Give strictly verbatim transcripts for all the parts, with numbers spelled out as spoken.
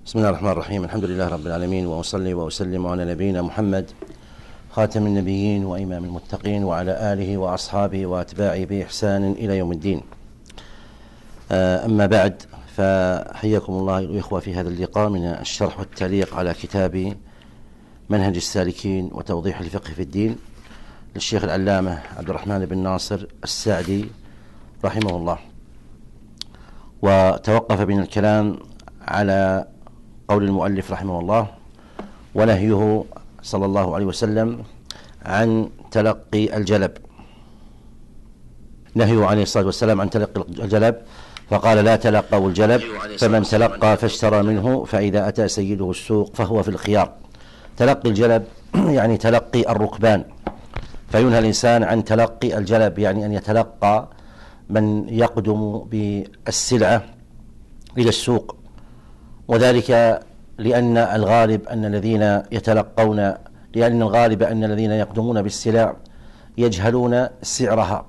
بسم الله الرحمن الرحيم. الحمد لله رب العالمين، وأصلي وأسلم على نبينا محمد خاتم النبيين وإمام المتقين، وعلى آله وأصحابه وأتباعه بإحسان إلى يوم الدين. أما بعد، فحياكم الله الإخوة في هذا اللقاء من الشرح والتعليق على كتاب منهج السالكين وتوضيح الفقه في الدين للشيخ العلامة عبد الرحمن بن ناصر السعدي رحمه الله. وتوقف بنا الكلام على قول المؤلف رحمه الله ونهيه صلى الله عليه وسلم عن تلقي الجلب، نهيه عليه الصلاة والسلام عن تلقي الجلب، فقال: لا تلقوا الجلب، فمن تلقى فاشترى منه فإذا أتى سيده السوق فهو في الخيار. تلقي الجلب يعني تلقي الركبان، فينهى الإنسان عن تلقي الجلب، يعني أن يتلقى من يقدم بالسلعة إلى السوق، وذلك لأن الغالب أن الذين يتلقون لأن الغالب أن الذين يقدمون بالسلع يجهلون سعرها،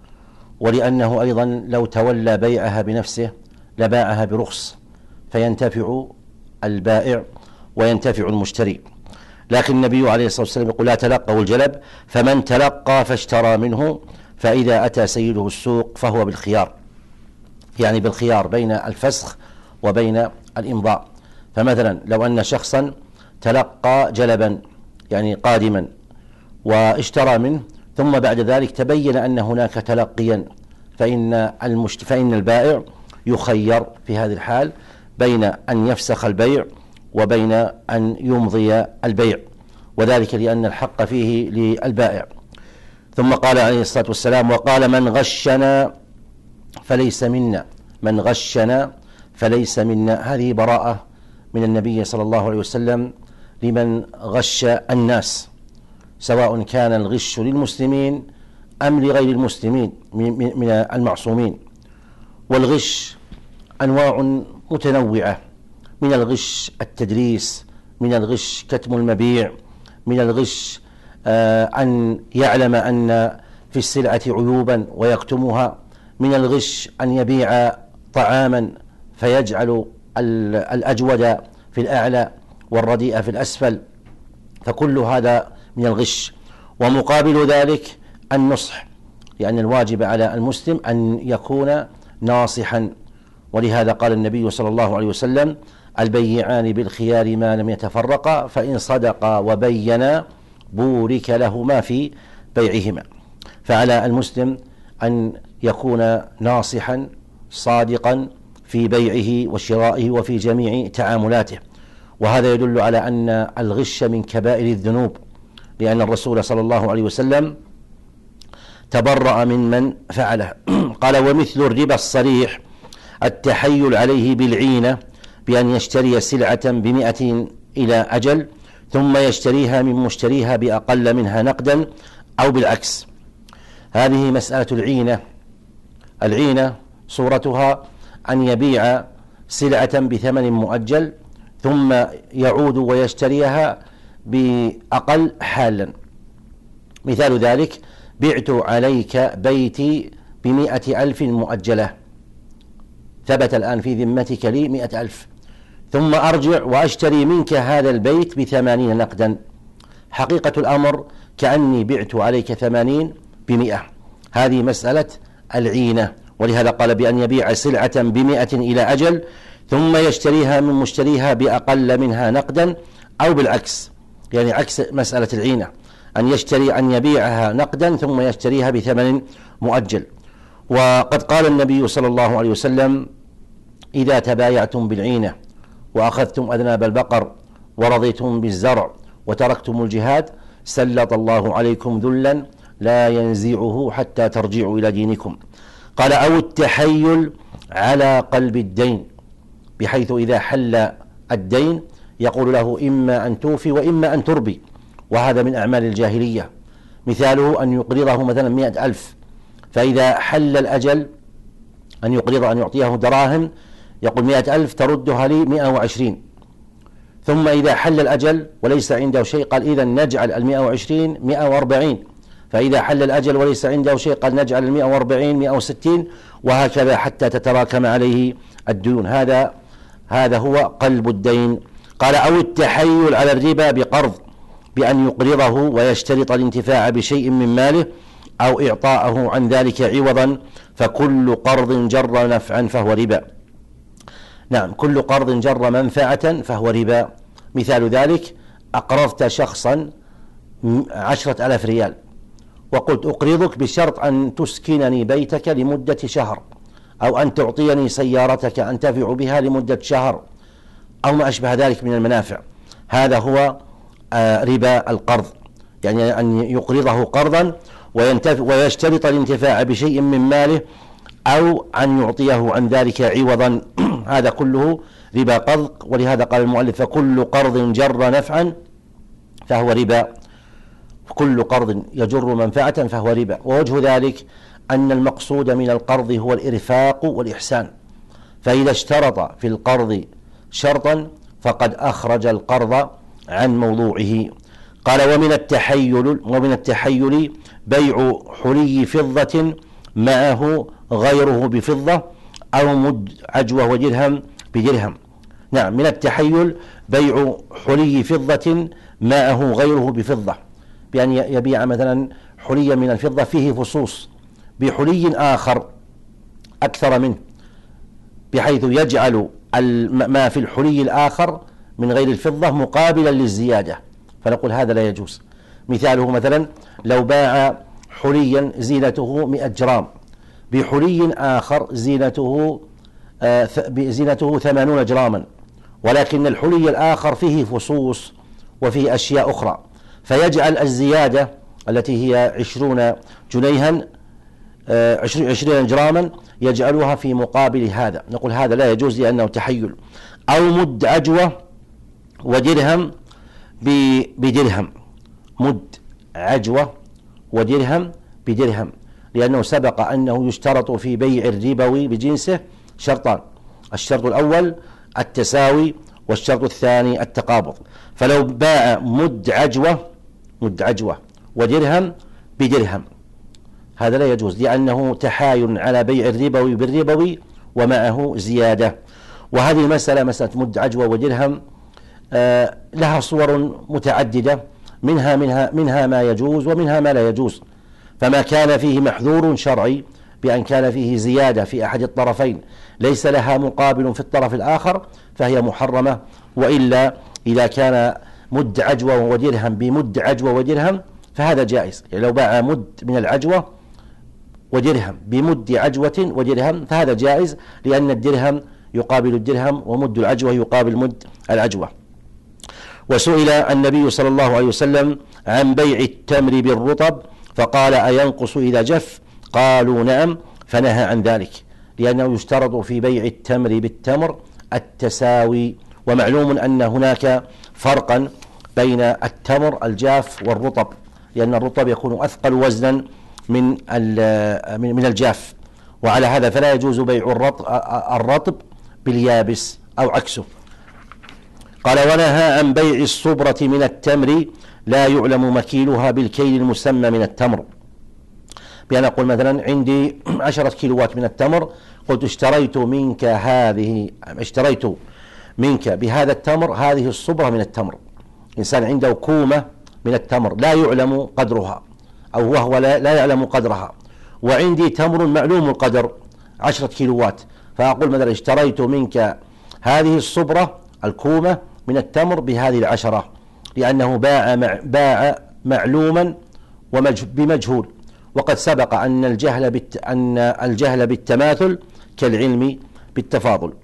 ولأنه أيضا لو تولى بيعها بنفسه لباعها برخص، فينتفع البائع وينتفع المشتري. لكن النبي عليه الصلاة والسلام يقول: لا تلقوا الجلب، فمن تلقى فاشترى منه فإذا أتى سيده السوق فهو بالخيار، يعني بالخيار بين الفسخ وبين الإمضاء. فمثلا لو أن شخصا تلقى جلبا يعني قادما واشترى منه، ثم بعد ذلك تبين أن هناك تلقيا، فإن, المشت... فإن البائع يخير في هذه الحال بين أن يفسخ البيع وبين أن يمضي البيع، وذلك لأن الحق فيه للبائع. ثم قال عليه الصلاة والسلام: وقال: من غشنا فليس منا، من غشنا فليس منا. هذه براءة من النبي صلى الله عليه وسلم لمن غش الناس، سواء كان الغش للمسلمين أم لغير المسلمين من المعصومين. والغش أنواع متنوعة، من الغش التدريس، من الغش كتم المبيع، من الغش آه أن يعلم أن في السلعة عيوبا ويكتمها، من الغش أن يبيع طعاما فيجعل الأجود في الأعلى والرديء في الأسفل، فكل هذا من الغش. ومقابل ذلك النصح، لأن الواجب على المسلم أن يكون ناصحا، ولهذا قال النبي صلى الله عليه وسلم: البيعان بالخيار ما لم يتفرقا، فإن صدقا وبينا بورك لهما في بيعهما. فعلى المسلم أن يكون ناصحا صادقا في بيعه وشرائه وفي جميع تعاملاته، وهذا يدل على أن الغش من كبائر الذنوب، لأن الرسول صلى الله عليه وسلم تبرأ من من فعله. قال: ومثل الربا الصريح التحيل عليه بالعينة، بأن يشتري سلعة بمئة إلى أجل ثم يشتريها من مشتريها بأقل منها نقدا أو بالعكس. هذه مسألة العينة. العينة صورتها أن يبيع سلعة بثمن مؤجل ثم يعود ويشتريها بأقل حالا. مثال ذلك: بعت عليك بيتي بمئة ألف مؤجلة، ثبت الآن في ذمتك لي مئة ألف، ثم أرجع وأشتري منك هذا البيت بثمانين نقدا. حقيقة الأمر كأني بعت عليك ثمانين بمئة. هذه مسألة العينة، ولهذا قال بأن يبيع سلعة بمئة إلى أجل ثم يشتريها من مشتريها بأقل منها نقدا أو بالعكس، يعني عكس مسألة العينة، أن يشتري أن يبيعها نقدا ثم يشتريها بثمن مؤجل. وقد قال النبي صلى الله عليه وسلم: إذا تبايعتم بالعينة وأخذتم أذناب البقر ورضيتم بالزرع وتركتم الجهاد سلط الله عليكم ذلا لا ينزعه حتى ترجعوا إلى دينكم. قال: أو التحيل على قلب الدين، بحيث إذا حل الدين يقول له: إما أن توفي وإما أن تربي، وهذا من أعمال الجاهلية. مثاله أن يقرضه مثلا مئة ألف، فإذا حل الأجل أن يقرض أن يعطيه دراهم، يقول: مئة ألف تردها لي مئة وعشرين. ثم إذا حل الأجل وليس عنده شيء قال: إذن نجعل المئة وعشرين مئة وأربعين. فإذا حل الأجل وليس عنده شيء قال: نجعل المئة وأربعين مئة وستين، وهكذا حتى تتراكم عليه الديون. هذا هذا هو قلب الدين. قال أو التحيل على الربا بقرض بأن يقرضه ويشترط الانتفاع بشيء من ماله أو إعطاءه عن ذلك عوضا، فكل قرض جر نفعا فهو ربا. نعم، كل قرض جر منفعة فهو ربا. مثال ذلك: أقرضت شخصا عشرة ألاف ريال وقلت أقرضك بشرط أن تسكنني بيتك لمدة شهر، أو أن تعطيني سيارتك أنتفع بها لمدة شهر، أو ما أشبه ذلك من المنافع. هذا هو ربا القرض، يعني أن يقرضه قرضا ويشترط الانتفاع بشيء من ماله أو أن يعطيه عن ذلك عوضا. هذا كله ربا قرض. ولهذا قال المؤلف: فكل قرض جر نفعا فهو ربا. كل قرض يجر منفعة فهو ربا. ووجه ذلك أن المقصود من القرض هو الإرفاق والإحسان، فإذا اشترط في القرض شرطا فقد أخرج القرض عن موضوعه. قال: ومن التحيل ومن التحيل بيع حلي فضة معه غيره بفضة، أو مد عجوة ودرهم بدرهم. نعم، من التحيل بيع حلي فضة معه غيره بفضة، بأن يبيع مثلا حليا من الفضة فيه فصوص بحلي آخر أكثر منه، بحيث يجعل ما في الحلي الآخر من غير الفضة مقابلا للزيادة، فنقول هذا لا يجوز. مثاله مثلا: لو باع حليا زينته مئة جرام بحلي آخر زينته آه زينته ثمانون جراما، ولكن الحلي الآخر فيه فصوص وفيه أشياء أخرى، فيجعل الزيادة التي هي عشرون جنيها آه عشرين جراما يجعلها في مقابل هذا، نقول هذا لا يجوز لأنه تحيل. أو مد عجوة ودرهم بدرهم، مد عجوة ودرهم بدرهم، لأنه سبق أنه يشترط في بيع الربوي بجنسه شرطان: الشرط الأول التساوي، والشرط الثاني التقابض. فلو باع مد عجوة مد عجوة ودرهم بدرهم هذا لا يجوز، لأنه تحايل على بيع الربوي بالربوي ومعه زيادة. وهذه المسألة، مسألة مد عجوة ودرهم، آه لها صور متعددة، منها منها منها ما يجوز ومنها ما لا يجوز. فما كان فيه محذور شرعي بأن كان فيه زيادة في أحد الطرفين ليس لها مقابل في الطرف الآخر فهي محرمة. وإلا إذا كان مد عجوة ودرهم بمد عجوة ودرهم فهذا جائز. يعني لو باع مد من العجوة ودرهم بمد عجوة ودرهم فهذا جائز، لأن الدرهم يقابل الدرهم ومد العجوة يقابل مد العجوة. وسئل النبي صلى الله عليه وسلم عن بيع التمر بالرطب فقال: أينقص إذا جف؟ قالوا: نعم، فنهى عن ذلك، لأنه يشترط في بيع التمر بالتمر التساوي. ومعلوم أن هناك فرقا بين التمر الجاف والرطب، لأن الرطب يكون أثقل وزنا من من الجاف، وعلى هذا فلا يجوز بيع الرطب باليابس أو عكسه. قال: ونهى عن بيع الصبرة من التمر لا يعلم مكيلها بالكيل المسمى من التمر، بأن أقول مثلا عندي عشرة كيلوات من التمر، قلت اشتريت منك هذه اشتريت منك بهذا التمر هذه الصبرة من التمر. إنسان عنده كومة من التمر لا يعلم قدرها، أو وهو لا, لا يعلم قدرها، وعندي تمر معلوم القدر عشرة كيلوات، فأقول مثلا اشتريت منك هذه الصبرة الكومة من التمر بهذه العشرة، لأنه باع مع باع معلوما بمجهول. وقد سبق أن الجهل بالت أن الجهل بالتماثل كالعلم بالتفاضل.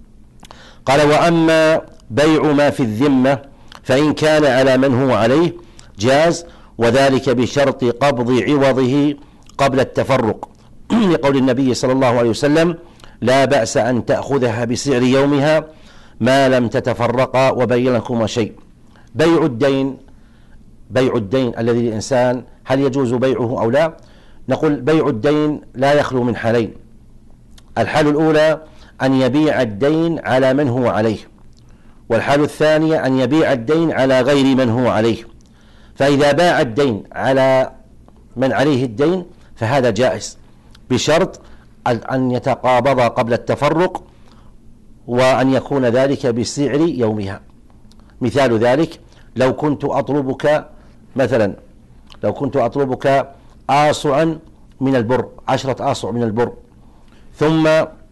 قال: وأما بيع ما في الذمة فإن كان على من هو عليه جاز، وذلك بشرط قبض عوضه قبل التفرق، لقول النبي صلى الله عليه وسلم: لا بأس أن تأخذها بسعر يومها ما لم تتفرقا وبين لكما شيء. بيع الدين بيع الدين الذي للإنسان هل يجوز بيعه أو لا؟ نقول بيع الدين لا يخلو من حالين: الحال الأولى أن يبيع الدين على من هو عليه، والحال الثانية أن يبيع الدين على غير من هو عليه. فإذا باع الدين على من عليه الدين فهذا جائز، بشرط أن يتقابض قبل التفرق وأن يكون ذلك بسعر يومها. مثال ذلك: لو كنت أطلبك مثلا لو كنت أطلبك آصعا من البر، عشرة آصع من البر، ثم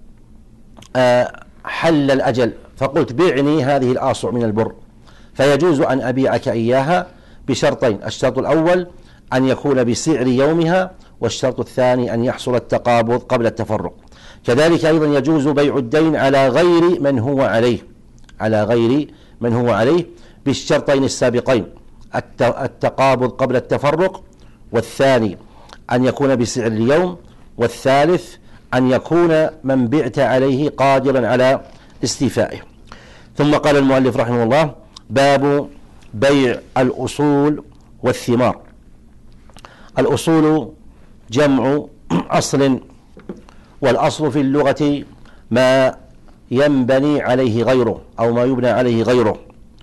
حل الأجل فقلت بعني هذه الآصع من البر، فيجوز أن أبيعك إياها بشرطين: الشرط الأول أن يكون بسعر يومها، والشرط الثاني أن يحصل التقابض قبل التفرق. كذلك أيضا يجوز بيع الدين على غير من هو عليه على غير من هو عليه بالشرطين السابقين: التقابض قبل التفرق، والثاني أن يكون بسعر اليوم، والثالث أن يكون من بعت عليه قادرا على استيفائه. ثم قال المؤلف رحمه الله: باب بيع الأصول والثمار. الأصول جمع أصل، والأصل في اللغة ما ينبني عليه غيره أو ما يبنى عليه غيره.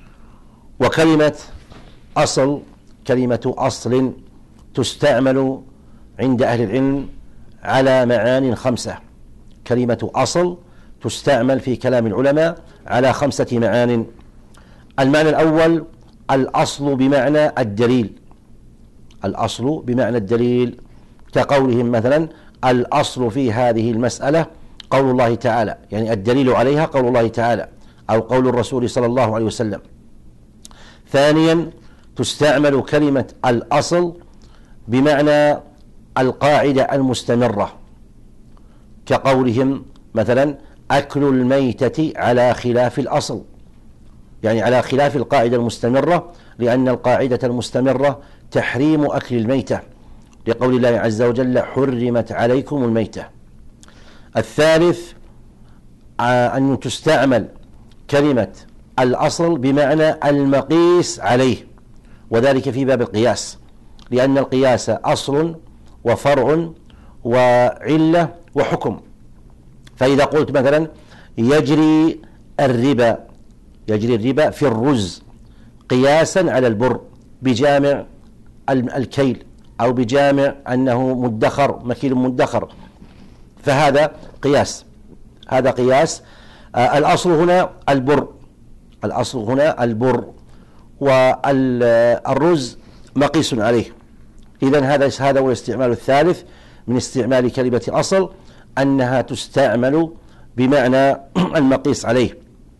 وكلمة أصل كلمة أصل تستعمل عند أهل العلم على معان خمسة. كلمة أصل تستعمل في كلام العلماء على خمسة معان. المعنى الأول: الأصل بمعنى الدليل. الأصل بمعنى الدليل، كقولهم مثلا: الأصل في هذه المسألة قول الله تعالى، يعني الدليل عليها قول الله تعالى أو قول الرسول صلى الله عليه وسلم. ثانيا: تستعمل كلمة الأصل بمعنى القاعدة المستمرة، كقولهم مثلا: أكل الميتة على خلاف الأصل، يعني على خلاف القاعدة المستمرة، لأن القاعدة المستمرة تحريم أكل الميتة، لقول الله عز وجل: حرمت عليكم الميتة. الثالث: أن تستعمل كلمة الأصل بمعنى المقيس عليه، وذلك في باب القياس، لأن القياس أصل وفرع وعلة وحكم. فإذا قلت مثلا: يجري الربا يجري الربا في الرز قياسا على البر بجامع الكيل أو بجامع أنه مدخر مكيل مدخر، فهذا قياس هذا قياس آه الأصل هنا البر الأصل هنا البر والرز مقيس عليه. إذن هذا هذا هو الاستعمال الثالث من استعمال كلمة أصل، أنها تستعمل بمعنى المقيس عليه.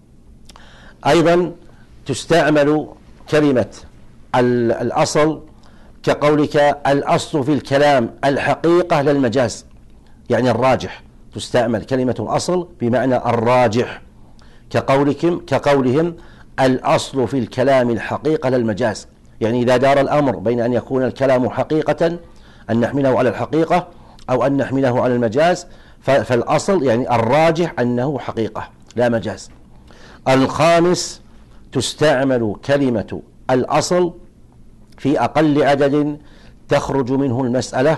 أيضا تستعمل كلمة الأصل كقولك: الأصل في الكلام الحقيقة لا المجاز، يعني الراجح. تستعمل كلمة الأصل بمعنى الراجح، كقولكم كقولهم: الأصل في الكلام الحقيقة لا المجاز، يعني إذا دار الأمر بين أن يكون الكلام حقيقة، أن نحمله على الحقيقة، أو أن نحمله على المجاز، فالأصل يعني الراجح أنه حقيقة لا مجاز. الخامس: تستعمل كلمة الأصل في أقل عدد تخرج منه المسألة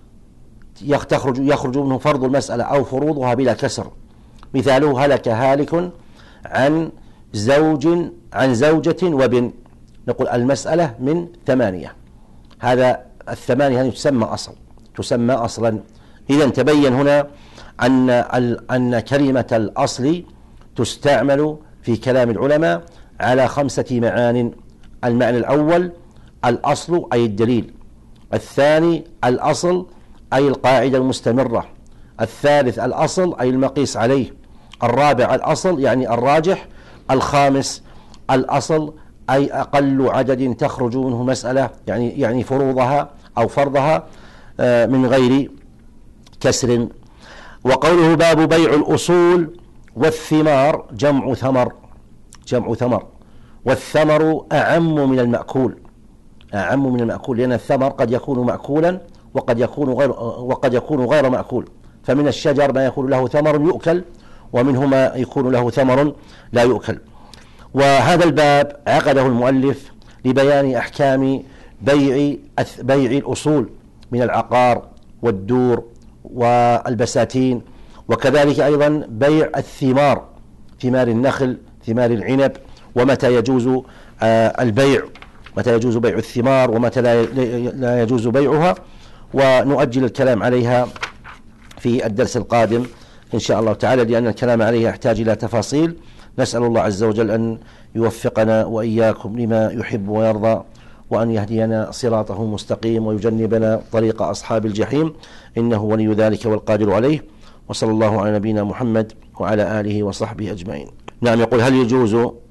يخرج يخرج منه فرض المسألة أو فروضها بلا كسر. مثاله: هلك هالك عن زوج عن زوجة وبن، نقول المسألة من ثمانية، هذا الثمانية هذه تسمى أصل تسمى أصلا. إذن تبين هنا أن أن كلمة الأصل تستعمل في كلام العلماء على خمسة معان. المعنى الأول: الأصل أي الدليل. الثاني: الأصل أي القاعدة المستمرة. الثالث: الأصل أي المقيس عليه. الرابع: الأصل يعني الراجح. الخامس: الأصل أي أقل عدد تخرج منه مسألة، يعني يعني فروضها أو فرضها من غير كسر. وقوله: باب بيع الأصول والثمار، جمع ثمر جمع ثمر والثمر أعم من المأكول أعم من المأكول لأن الثمر قد يكون مأكولا وقد يكون غير وقد يكون غير مأكول. فمن الشجر ما يكون له ثمر يؤكل، ومنه ما يكون له ثمر لا يؤكل. وهذا الباب عقده المؤلف لبيان أحكام بيع بيع الأصول من العقار والدور والبساتين، وكذلك أيضا بيع الثمار، ثمار النخل، ثمار العنب، ومتى يجوز البيع متى يجوز بيع الثمار ومتى لا يجوز بيعها. ونؤجل الكلام عليها في الدرس القادم إن شاء الله تعالى، لأن الكلام عليه يحتاج إلى تفاصيل. نسأل الله عز وجل أن يوفقنا وإياكم لما يحب ويرضى، وأن يهدينا صراطه مستقيم، ويجنبنا طريق أصحاب الجحيم، إنه ولي ذلك والقادر عليه. وصلى الله على نبينا محمد وعلى آله وصحبه أجمعين. نعم، يقول: هل يجوز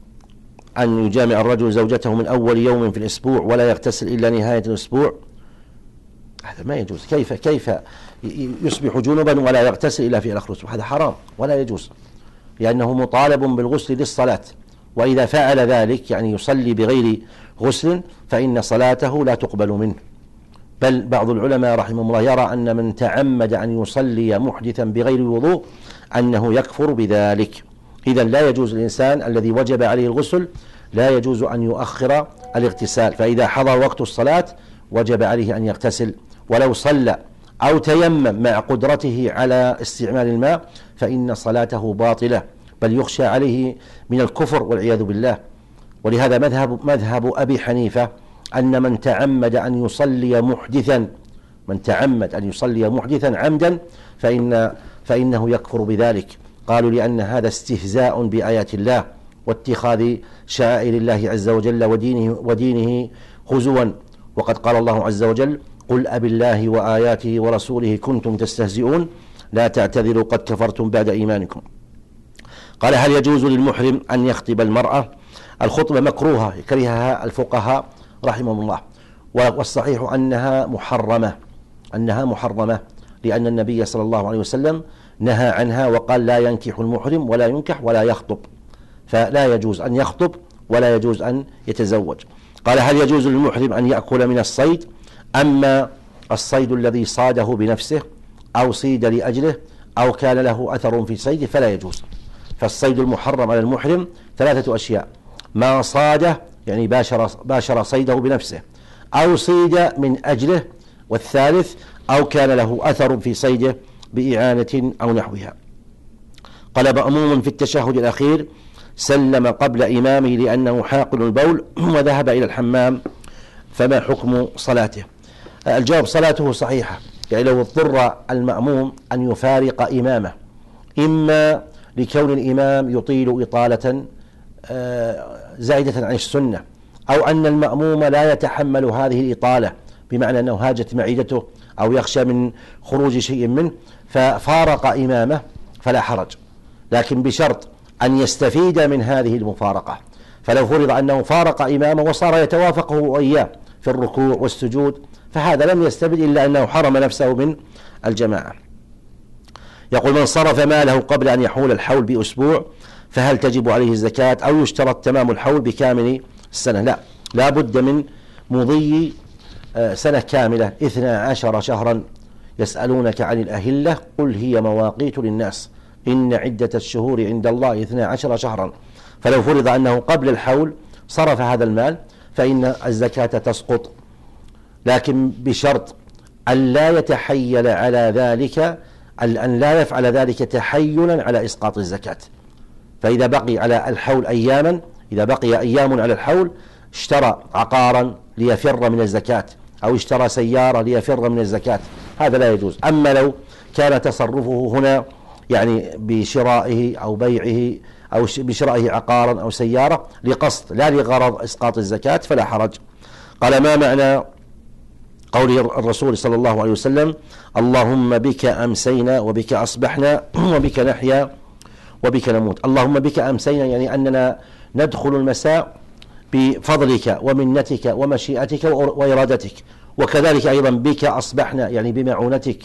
أن يجامع الرجل زوجته من أول يوم في الأسبوع ولا يغتسل إلا نهاية الأسبوع؟ هذا ما يجوز. كيف كيف يصبح جنبا ولا يغتسل إلا في آخر الأسبوع؟ هذا حرام ولا يجوز، لأنه مطالب بالغسل للصلاة، وإذا فعل ذلك يعني يصلي بغير غسل فإن صلاته لا تقبل منه. بل بعض العلماء رحمه الله يرى أن من تعمد أن يصلي محدثا بغير وضوء أنه يكفر بذلك. إذا لا يجوز الإنسان الذي وجب عليه الغسل لا يجوز أن يؤخر الاغتسال، فإذا حضر وقت الصلاة وجب عليه أن يغتسل، ولو صلى أو تيمم مع قدرته على استعمال الماء فإن صلاته باطلة، بل يخشى عليه من الكفر والعياذ بالله. ولهذا مذهب مذهب أبي حنيفة أن من تعمد أن يصلي محدثا من تعمد أن يصلي محدثا عمدا فإن فإنه يكفر بذلك. قالوا لأن هذا استهزاء بآيات الله واتخاذ شعائر الله عز وجل ودينه, ودينه هزوا، وقد قال الله عز وجل: قل أبالله وآياته ورسوله كنتم تستهزئون لا تعتذروا قد كفرتم بعد إيمانكم. قال: هل يجوز للمحرم أن يخطب المرأة؟ الخطبة مكروهة كرهها الفقهاء رحمهم الله، والصحيح أنها محرمة أنها محرمة لأن النبي صلى الله عليه وسلم نهى عنها وقال: لا ينكح المحرم ولا ينكح ولا يخطب، فلا يجوز أن يخطب ولا يجوز أن يتزوج. قال: هل يجوز للمحرم أن يأكل من الصيد؟ أما الصيد الذي صاده بنفسه أو صيد لأجله أو كان له أثر في صيده فلا يجوز. فالصيد المحرم على المحرم ثلاثة أشياء: ما صاده يعني باشر, باشر صيده بنفسه، أو صيد من أجله، والثالث أو كان له أثر في صيده بإعانة أو نحوها. قال: مأموم في التشهد الأخير سلم قبل إمامه لأنه حاقن البول وذهب إلى الحمام، فما حكم صلاته؟ الجواب: صلاته صحيحة، يعني لو اضطر المأموم أن يفارق إمامه، إما لكون الإمام يطيل إطالة زائدة عن السنة، أو أن المأموم لا يتحمل هذه الإطالة بمعنى أنه هاجت معدته أو يخشى من خروج شيء منه ففارق إمامه فلا حرج، لكن بشرط أن يستفيد من هذه المفارقة. فلو فرض أنه فارق إمامه وصار يتوافقه وإياه في الركوع والسجود فهذا لم يستفد إلا أنه حرم نفسه من الجماعة. يقول: من صرف ماله قبل أن يحول الحول بأسبوع فهل تجب عليه الزكاة أو يشترط تمام الحول بكامل السنة؟ لا، لا بد من مضي سنة كاملة، اثنا عشر شهرا. يسألونك عن الأهلة قل هي مواقيت للناس إن عدة الشهور عند الله اثنا عشر شهرا. فلو فرض أنه قبل الحول صرف هذا المال فإن الزكاة تسقط، لكن بشرط أن لا يتحيل على ذلك، أن لا يفعل ذلك تحيلا على إسقاط الزكاة. فإذا بقي على الحول أياما إذا بقي أيام على الحول اشترى عقارا ليفر من الزكاة أو اشترى سيارة ليفر من الزكاة، هذا لا يجوز. أما لو كان تصرفه هنا يعني بشرائه أو بيعه أو بشرائه عقارا أو سيارة لقصد لا لغرض إسقاط الزكاة فلا حرج. قال: ما معنى قول الرسول صلى الله عليه وسلم: اللهم بك أمسينا وبك أصبحنا وبك نحيا وبك نموت؟ اللهم بك أمسينا يعني أننا ندخل المساء بفضلك ومنتك ومشيئتك وإرادتك، وكذلك أيضا بك أصبحنا يعني بمعونتك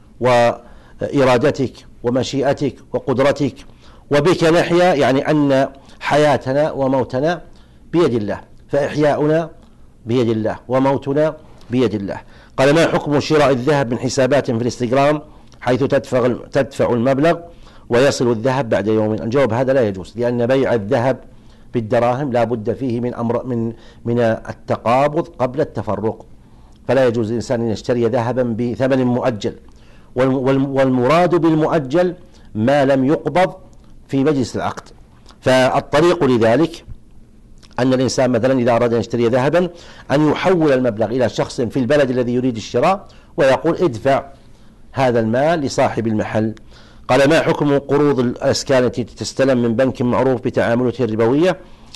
وإرادتك ومشيئتك وقدرتك، وبك نحيا يعني أن حياتنا وموتنا بيد الله، فإحياؤنا بيد الله وموتنا بيد الله. قال: ما حكم شراء الذهب من حسابات في الانستغرام حيث تدفع تدفع المبلغ ويصل الذهب بعد يوم؟ الجواب: هذا لا يجوز، لأن بيع الذهب بالدراهم لا بد فيه من أمر من من التقابض قبل التفرق، فلا يجوز الإنسان أن يشتري ذهبا بثمن مؤجل، والمراد بالمؤجل ما لم يقبض في مجلس العقد. فالطريق لذلك أن الإنسان مثلا إذا أراد أن يشتري ذهبا أن يحول المبلغ إلى شخص في البلد الذي يريد الشراء ويقول: ادفع هذا المال لصاحب المحل. قال ما حكم قروض الأسكان التي تستلم من بنك معروف بتعاملاته الربوية؟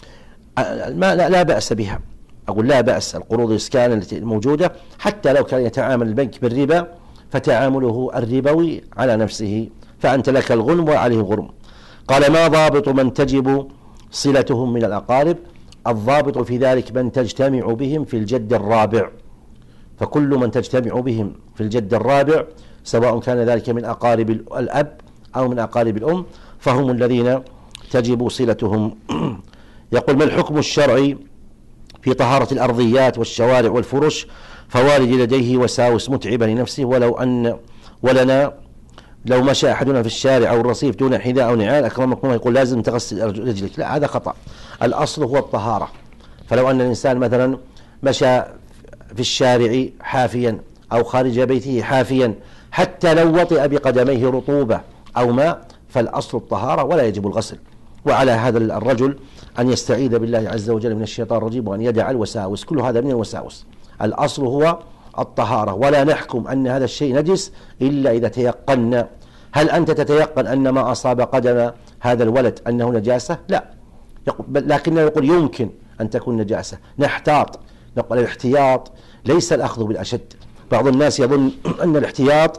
ما لا, لا بأس بها، أقول لا بأس. القروض الإسكان التي موجودة حتى لو كان يتعامل البنك بالربا فتعامله الربوي على نفسه، فأنت لك الغنم وعليه غرم. قال ما ضابط من تجب صلتهم من الأقارب؟ الضابط في ذلك من تجتمع بهم في الجد الرابع، فكل من تجتمع بهم في الجد الرابع سواء كان ذلك من أقارب الأب أو من أقارب الأم فهم الذين تجب صلتهم. يقول ما الحكم الشرعي في طهارة الأرضيات والشوارع والفرش؟ فوالد لديه وساوس متعبة لنفسه، ولو أن ولنا لو مشى أحدنا في الشارع أو الرصيف دون حذاء أو نعال أكرمكم يقول لازم تغسل رجلك، لا هذا خطأ. الأصل هو الطهارة. فلو أن الإنسان مثلا مشى في الشارع حافيا أو خارج بيته حافيا حتى لو وطئ بقدميه رطوبة أو ماء فالأصل الطهارة ولا يجب الغسل. وعلى هذا الرجل أن يستعيذ بالله عز وجل من الشيطان الرجيم وأن يدع الوساوس، كل هذا من الوساوس. الأصل هو الطهارة، ولا نحكم أن هذا الشيء نجس إلا إذا تيقنا. هل أنت تتيقن أن ما أصاب قدم هذا الولد أنه نجاسة؟ لا، لكننا يقول يمكن أن تكون نجاسة، نحتاط. نقول الاحتياط ليس الأخذ بالأشد. بعض الناس يظن أن الاحتياط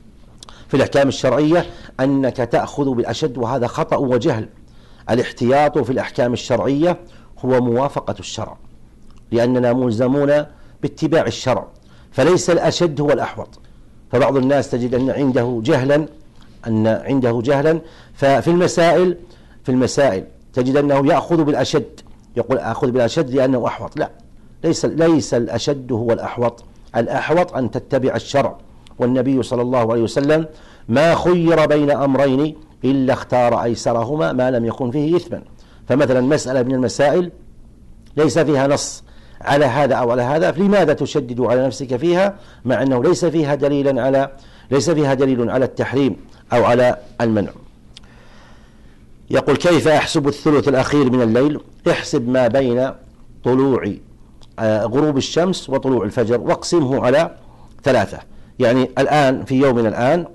في الأحكام الشرعية أنك تأخذ بالأشد، وهذا خطأ وجهل. الاحتياط في الأحكام الشرعية هو موافقة الشرع، لأننا ملزمون باتباع الشرع، فليس الأشد هو الأحوط. فبعض الناس تجد أن عنده جهلا أن عنده جهلا ففي المسائل في المسائل تجد أنه يأخذ بالأشد، يقول أخذ بالأشد لأنه أحوط. لا، ليس ليس الأشد هو الأحوط. الأحوط أن تتبع الشرع. والنبي صلى الله عليه وسلم ما خير بين أمرين إلا اختار أيسرهما ما لم يكن فيه إثما. فمثلا مسألة من المسائل ليس فيها نص على هذا أو على هذا، فلماذا تشدد على نفسك فيها مع أنه ليس فيها دليل على ليس فيها دليل على التحريم أو على المنع. يقول كيف أحسب الثلث الأخير من الليل؟ احسب ما بين طلوع غروب الشمس وطلوع الفجر واقسمه على ثلاثة. يعني الآن في يومنا الآن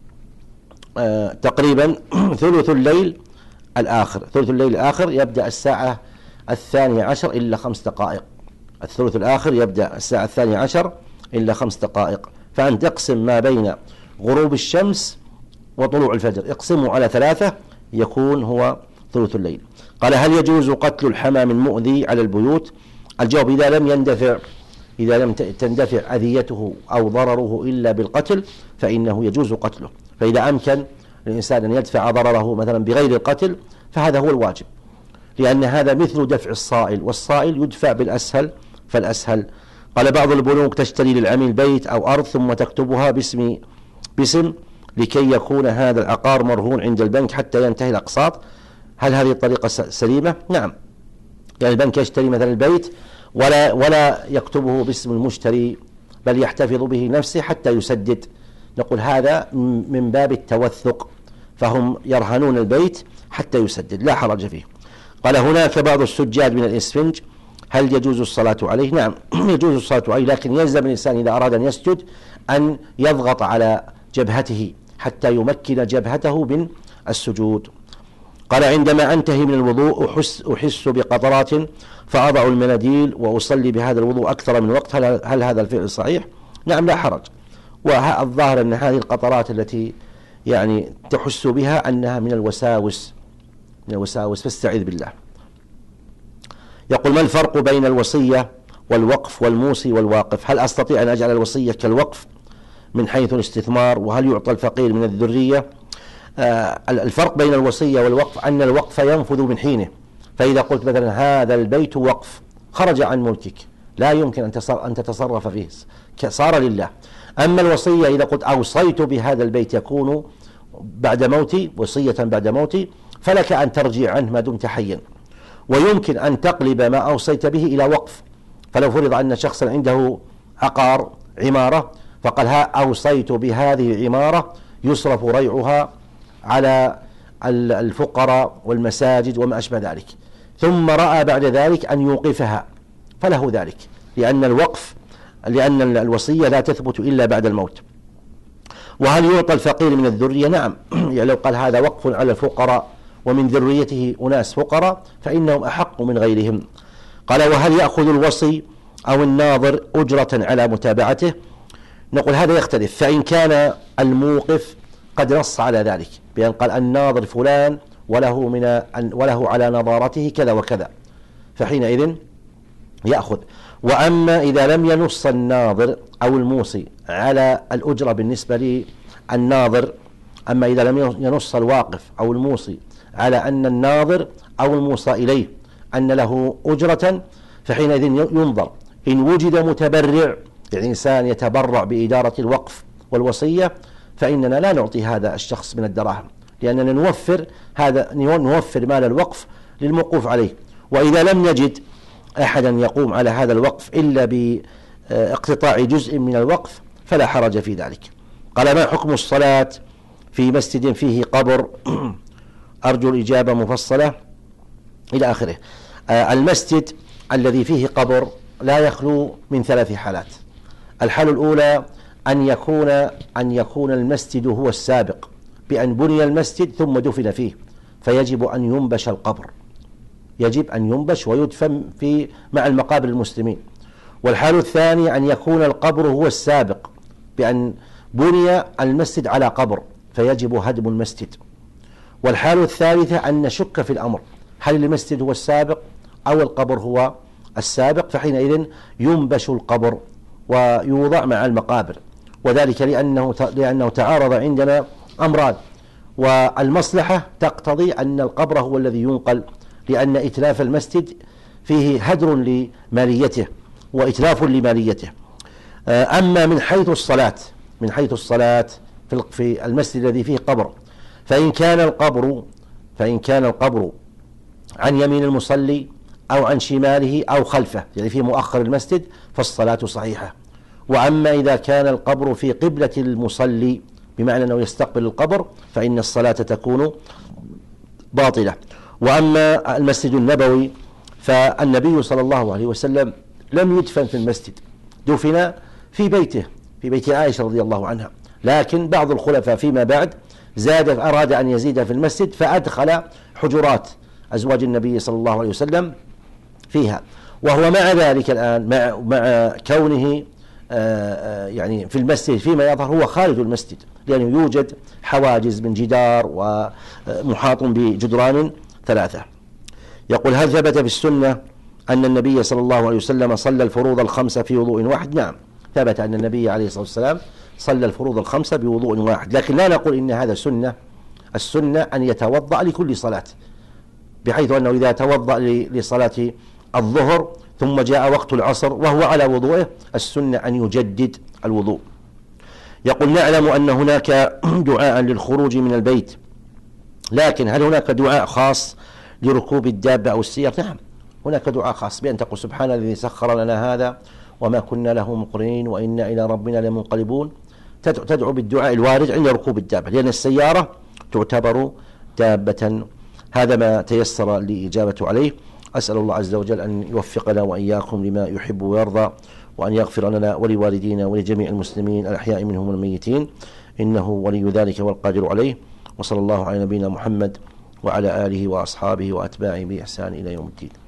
آه تقريبا ثلث الليل الآخر ثلث الليل الآخر يبدأ الساعة الثانية عشر إلا خمس دقائق. الثلث الآخر يبدأ الساعة الثانية عشر إلا خمس دقائق. فأن تقسم ما بين غروب الشمس وطلوع الفجر اقسمه على ثلاثة يكون هو ثلث الليل. قال هل يجوز قتل الحمام المؤذي على البيوت؟ الجواب إذا لم يندفع إذا لم تندفع أذيته أو ضرره إلا بالقتل فإنه يجوز قتله. فإذا أمكن الإنسان أن يدفع ضرره مثلا بغير القتل فهذا هو الواجب، لأن هذا مثل دفع الصائل، والصائل يدفع بالأسهل فالأسهل. قال بعض البنوك تشتري للعميل بيت أو أرض ثم تكتبها باسم باسم لكي يكون هذا العقار مرهون عند البنك حتى ينتهي الأقساط. هل هذه الطريقة سليمة؟ نعم. يعني البنك يشتري مثلا البيت ولا ولا يكتبه باسم المشتري بل يحتفظ به نفسه حتى يسدد. نقول هذا من باب التوثق، فهم يرهنون البيت حتى يسدد، لا حرج فيه. قال هناك بعض السجاد من الإسفنج، هل يجوز الصلاة عليه؟ نعم يجوز الصلاة عليه، لكن يلزم الإنسان إذا أراد أن يسجد أن يضغط على جبهته حتى يمكن جبهته من السجود. قال عندما أنتهي من الوضوء أحس, أحس بقطرات فأضع المناديل وأصلي بهذا الوضوء أكثر من وقت، هل, هل هذا الفعل صحيح؟ نعم لا حرج. والظاهر أن هذه القطرات التي يعني تحس بها أنها من الوساوس من الوساوس فاستعذ بالله. يقول ما الفرق بين الوصية والوقف والموصي والواقف؟ هل أستطيع أن أجعل الوصية كالوقف من حيث الاستثمار؟ وهل يعطى الفقير من الذرية؟ آه الفرق بين الوصية والوقف أن الوقف ينفذ من حينه. فإذا قلت مثلا هذا البيت وقف خرج عن ملكك، لا يمكن أن تتصرف فيه، صار لله. أما الوصية إذا قلت أوصيت بهذا البيت يكون بعد موتي، وصية بعد موتي، فلك أن ترجع عنه ما دمت حيا، ويمكن أن تقلب ما أوصيت به إلى وقف. فلو فرض أن شخصا عنده عقار عمارة فقال ها أوصيت بهذه العمارة يصرف ريعها على الفقراء والمساجد وما أشبه ذلك، ثم رأى بعد ذلك أن يوقفها فله ذلك، لأن الوقف لأن الوصية لا تثبت إلا بعد الموت. وهل يعطى الفقير من الذرية؟ نعم. يعني لو قال هذا وقف على الفقراء ومن ذريته أناس فقراء فإنهم أحق من غيرهم. قال وهل يأخذ الوصي أو الناظر أجرة على متابعته؟ نقول هذا يختلف. فإن كان الموقف قد نص على ذلك بأن قال الناظر فلان وله من وله على نظارته كذا وكذا، فحينئذ يأخذ. وأما إذا لم ينص الناظر أو الموصي على الأجرة بالنسبة للناظر، أما إذا لم ينص الواقف أو الموصي على أن الناظر أو الموصى إليه أن له أجرة، فحينئذ ينظر إن وجد متبرع، يعني إنسان يتبرع بإدارة الوقف والوصية، فإننا لا نعطي هذا الشخص من الدراهم، لأننا نوفر هذا نوفر مال الوقف للموقوف عليه. وإذا لم نجد أحدا يقوم على هذا الوقف إلا باقتطاع جزء من الوقف فلا حرج في ذلك. قال ما حكم الصلاة في مسجد فيه قبر؟ أرجو الإجابة مفصلة إلى آخره. المسجد الذي فيه قبر لا يخلو من ثلاث حالات. الحالة الأولى أن يكون أن يكون المسجد هو السابق، بأن بني المسجد ثم دفن فيه، فيجب أن ينبش القبر، يجب أن ينبش ويدفن في مع المقابر المسلمين. والحالة الثانية أن يكون القبر هو السابق، بأن بني المسجد على قبر فيجب هدم المسجد. والحالة الثالثة أن نشك في الأمر، هل المسجد هو السابق أو القبر هو السابق، فحينئذ ينبش القبر ويوضع مع المقابر، وذلك لأنه لأنه تعارض عندنا أمران، والمصلحة تقتضي أن القبر هو الذي ينقل، لأن إتلاف المسجد فيه هدر لماليته وإتلاف لماليته. أما من حيث الصلاة من حيث الصلاة في المسجد الذي فيه قبر، فإن كان القبر فإن كان القبر عن يمين المصلي أو عن شماله أو خلفه، يعني في مؤخر المسجد، فالصلاة صحيحة. وأما إذا كان القبر في قبلة المصلي بمعنى أنه يستقبل القبر، فإن الصلاة تكون باطلة. وأما المسجد النبوي فالنبي صلى الله عليه وسلم لم يدفن في المسجد، دفن في بيته في بيت عائشة رضي الله عنها، لكن بعض الخلفاء فيما بعد زاد أراد أن يزيد في المسجد فأدخل حجرات أزواج النبي صلى الله عليه وسلم فيها. وهو مع ذلك الآن مع, مع كونه آآ يعني في المسجد فيما يظهر هو خارج المسجد، لأنه يوجد حواجز من جدار ومحاط بجدران ثلاثة. يقول هل ثبت في السنة أن النبي صلى الله عليه وسلم صلى الفروض الخمسة في وضوء واحد؟ نعم، ثبت أن النبي عليه الصلاة والسلام صلى الفروض الخمسة بوضوء واحد، لكن لا نقول إن هذا سنة. السنة أن يتوضأ لكل صلاة، بحيث أنه إذا توضأ لصلاة الظهر ثم جاء وقت العصر وهو على وضوءه، السنة أن يجدد الوضوء. يقول نعلم أن هناك دعاء للخروج من البيت، لكن هل هناك دعاء خاص لركوب الدابة أو السير؟ نعم، هناك دعاء خاص بأن تقول سبحان الذي سخر لنا هذا وما كنا له مقرنين وإنا إلى ربنا لمنقلبون. تدعو بالدعاء الوارد عند ركوب الدابة، لأن السيارة تعتبر دابة. هذا ما تيسر لإجابة عليه. أسأل الله عز وجل أن يوفقنا وإياكم لما يحب ويرضى، وأن يغفر لنا ولوالدينا ولجميع المسلمين الأحياء منهم والميتين، إنه ولي ذلك والقادر عليه. وصلى الله على نبينا محمد وعلى آله وأصحابه وأتباعه بإحسان إلى يوم الدين.